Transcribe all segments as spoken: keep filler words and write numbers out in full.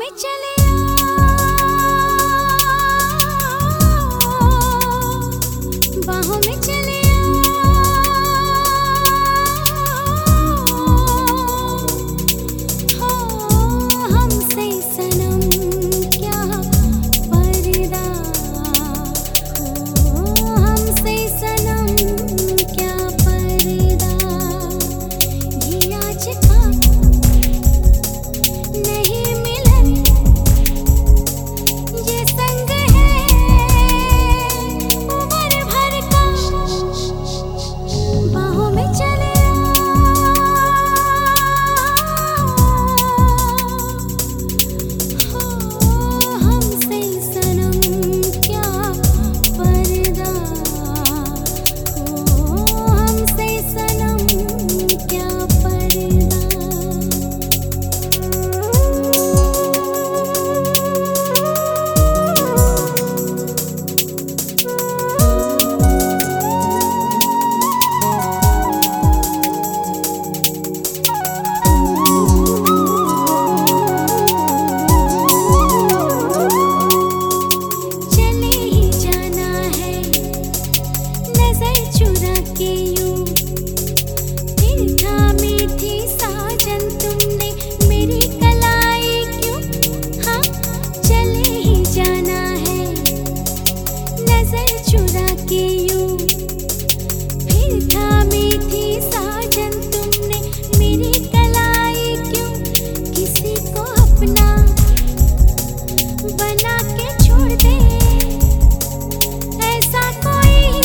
चले बाहों में चले हो हमसे सनम क्या पर्दा हो हमसे सनम क्या पर्दा ये आज का नहीं मिलन ये संग है उम्र भर का बाहों में चले हो हमसे सनम क्या पर्दा हो हमसे सनम क्या पर्दा। चले ही जाना है नजर चुरा के यूं फिर थामी थी साजन तुमने मेरी कलाई क्यों। हाँ चले ही जाना है नजर चुरा के यूं फिर थामी थी साजन तुमने मेरी कलाई क्यों। किसी को अपना बना के छोड़ दे ऐसा कोई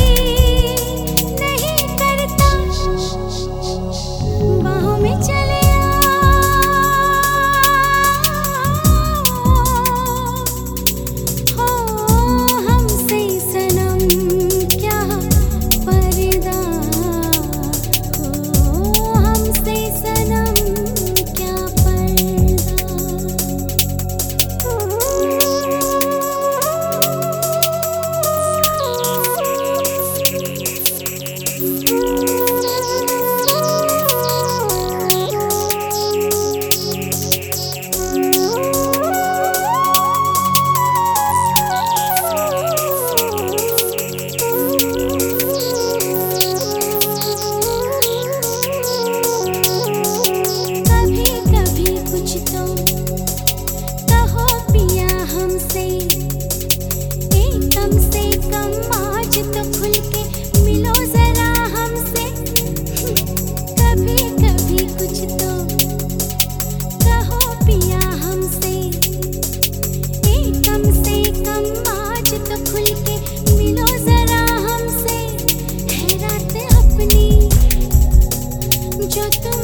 नहीं करता बाहों में चले हो हमसे सनम क्या पर्दा हो हमसे सनम क्या पर्दा। कभी कभी कुछ तो कहो पिया हमसे ए कम से कम आज तो खुल के मिलो जरा हमसे। कभी कभी कुछ तो कहो पिया हमसे ए कम से कम आज तो खुल के मिलो जरा हमसे। है रात अपनी जो तुम